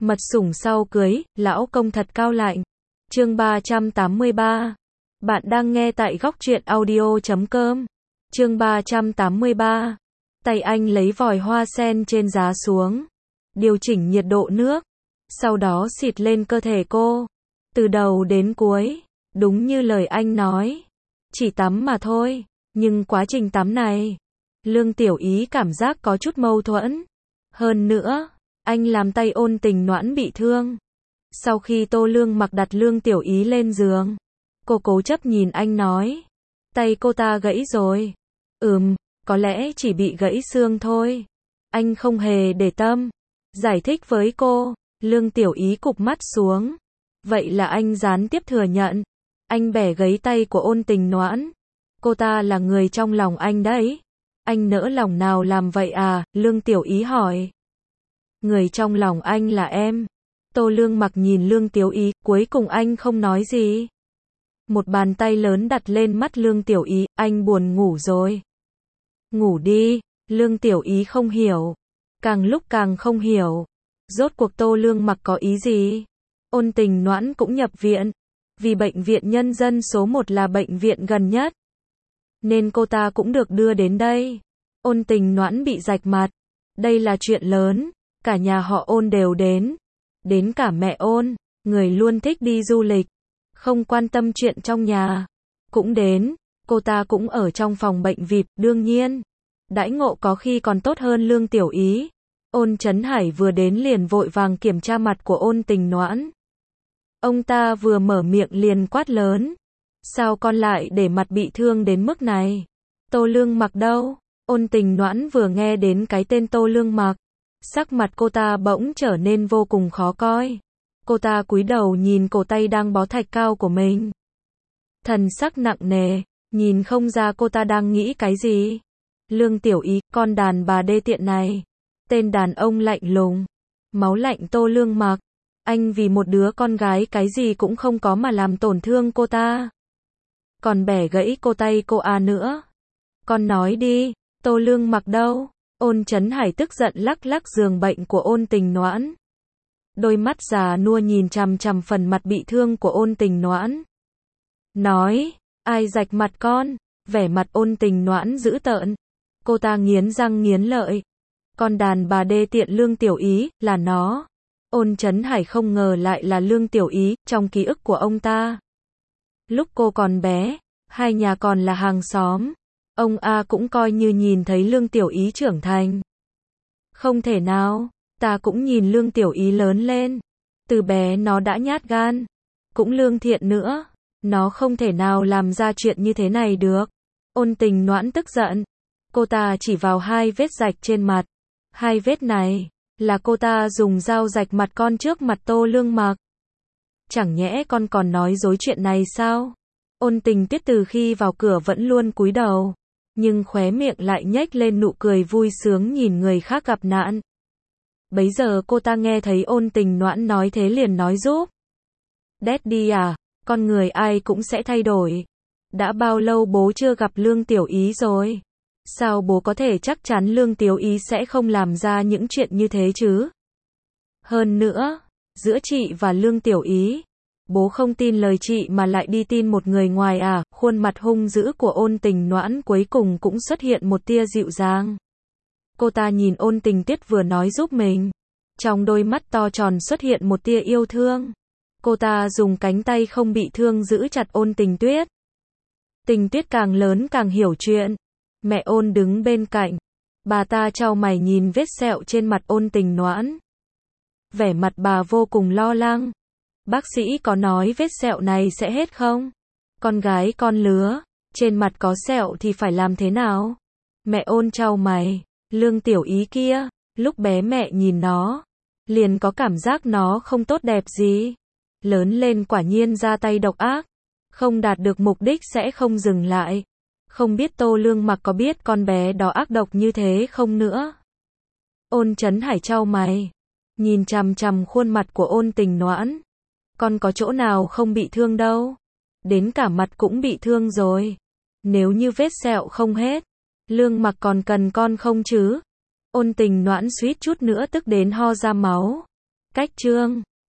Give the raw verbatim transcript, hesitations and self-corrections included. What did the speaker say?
Mật sủng sau cưới, lão công thật cao lạnh. Chương ba trăm tám mươi ba. Bạn đang nghe tại góc truyện audio chấm com. Chương ba trăm tám mươi ba. Tay anh lấy vòi hoa sen trên giá xuống, điều chỉnh nhiệt độ nước, sau đó xịt lên cơ thể cô, từ đầu đến cuối, đúng như lời anh nói, chỉ tắm mà thôi, nhưng quá trình tắm này, Lương Tiểu Ý cảm giác có chút mâu thuẫn. Hơn nữa, anh làm tay Ôn Tình Noãn bị thương. Sau khi Tô Lương Mặc đặt Lương Tiểu Ý lên giường, cô cố chấp nhìn anh nói, tay cô ta gãy rồi. Ừm, có lẽ chỉ bị gãy xương thôi. Anh không hề để tâm, giải thích với cô. Lương Tiểu Ý cụp mắt xuống. Vậy là anh gián tiếp thừa nhận, anh bẻ gãy tay của Ôn Tình Noãn. Cô ta là người trong lòng anh đấy. Anh nỡ lòng nào làm vậy à? Lương Tiểu Ý hỏi. Người trong lòng anh là em. Tô Lương Mặc nhìn Lương Tiểu Ý, cuối cùng anh không nói gì. Một bàn tay lớn đặt lên mắt Lương Tiểu Ý, anh buồn ngủ rồi. Ngủ đi. Lương Tiểu Ý không hiểu, càng lúc càng không hiểu, rốt cuộc Tô Lương Mặc có ý gì. Ôn Tình Noãn cũng nhập viện, vì bệnh viện nhân dân số một là bệnh viện gần nhất, nên cô ta cũng được đưa đến đây. Ôn Tình Noãn bị rạch mặt, đây là chuyện lớn, cả nhà họ Ôn đều đến, đến cả mẹ Ôn, người luôn thích đi du lịch, không quan tâm chuyện trong nhà, cũng đến. Cô ta cũng ở trong phòng bệnh vi ai pi, đương nhiên, đãi ngộ có khi còn tốt hơn Lương Tiểu Ý. Ôn Chấn Hải vừa đến liền vội vàng kiểm tra mặt của Ôn Tình Noãn. Ông ta vừa mở miệng liền quát lớn, sao con lại để mặt bị thương đến mức này? Tô Lương Mặc đâu? Ôn Tình Noãn vừa nghe đến cái tên Tô Lương Mặc, sắc mặt cô ta bỗng trở nên vô cùng khó coi. Cô ta cúi đầu nhìn cổ tay đang bó thạch cao của mình, thần sắc nặng nề, nhìn không ra cô ta đang nghĩ cái gì. Lương Tiểu Ý, con đàn bà đê tiện này. Tên đàn ông lạnh lùng, máu lạnh Tô Lương Mặc. Anh vì một đứa con gái cái gì cũng không có mà làm tổn thương cô ta, còn bẻ gãy cô tay cô à nữa. Con nói đi, Tô Lương Mặc đâu? Ôn Chấn Hải tức giận lắc lắc giường bệnh của Ôn Tình Noãn. Đôi mắt già nua nhìn chằm chằm phần mặt bị thương của Ôn Tình Noãn. Nói, ai rạch mặt con? Vẻ mặt Ôn Tình Noãn dữ tợn. Cô ta nghiến răng nghiến lợi. Con đàn bà đê tiện Lương Tiểu Ý, là nó. Ôn Chấn Hải không ngờ lại là Lương Tiểu Ý, trong ký ức của ông ta. Lúc cô còn bé, hai nhà còn là hàng xóm. Ông A cũng coi như nhìn thấy Lương Tiểu Ý trưởng thành. Không thể nào, ta cũng nhìn Lương Tiểu Ý lớn lên. Từ bé nó đã nhát gan, cũng lương thiện nữa. Nó không thể nào làm ra chuyện như thế này được. Ôn Tình Noãn tức giận. Cô ta chỉ vào hai vết rạch trên mặt. Hai vết này, là cô ta dùng dao rạch mặt con trước mặt Tô Lương Mặc. Chẳng nhẽ con còn nói dối chuyện này sao? Ôn Tình Tuyết từ khi vào cửa vẫn luôn cúi đầu, nhưng khóe miệng lại nhếch lên nụ cười vui sướng nhìn người khác gặp nạn. Bấy giờ cô ta nghe thấy Ôn Tình Noãn nói thế liền nói giúp. Daddy à, con người ai cũng sẽ thay đổi. Đã bao lâu bố chưa gặp Lương Tiểu Ý rồi? Sao bố có thể chắc chắn Lương Tiểu Ý sẽ không làm ra những chuyện như thế chứ? Hơn nữa, giữa chị và Lương Tiểu Ý, bố không tin lời chị mà lại đi tin một người ngoài à? Khuôn mặt hung dữ của Ôn Tình Noãn cuối cùng cũng xuất hiện một tia dịu dàng. Cô ta nhìn Ôn Tình Tuyết vừa nói giúp mình, trong đôi mắt to tròn xuất hiện một tia yêu thương. Cô ta dùng cánh tay không bị thương giữ chặt Ôn Tình Tuyết. Tình Tuyết càng lớn càng hiểu chuyện. Mẹ Ôn đứng bên cạnh, bà ta chau mày nhìn vết sẹo trên mặt Ôn Tình Noãn. Vẻ mặt bà vô cùng lo lắng. Bác sĩ có nói vết sẹo này sẽ hết không? Con gái con lứa, trên mặt có sẹo thì phải làm thế nào? Mẹ Ôn chau mày, Lương Tiểu Ý kia, lúc bé mẹ nhìn nó, liền có cảm giác nó không tốt đẹp gì. Lớn lên quả nhiên ra tay độc ác, không đạt được mục đích sẽ không dừng lại. Không biết Tô Lương Mặc có biết con bé đó ác độc như thế không nữa? Ôn Chấn Hải chau mày, nhìn chằm chằm khuôn mặt của Ôn Tình Noãn. Con có chỗ nào không bị thương đâu, đến cả mặt cũng bị thương rồi. Nếu như vết sẹo không hết, Lương Mặc còn cần con không chứ? Ôn Tình Noãn suýt chút nữa tức đến ho ra máu. Cách chương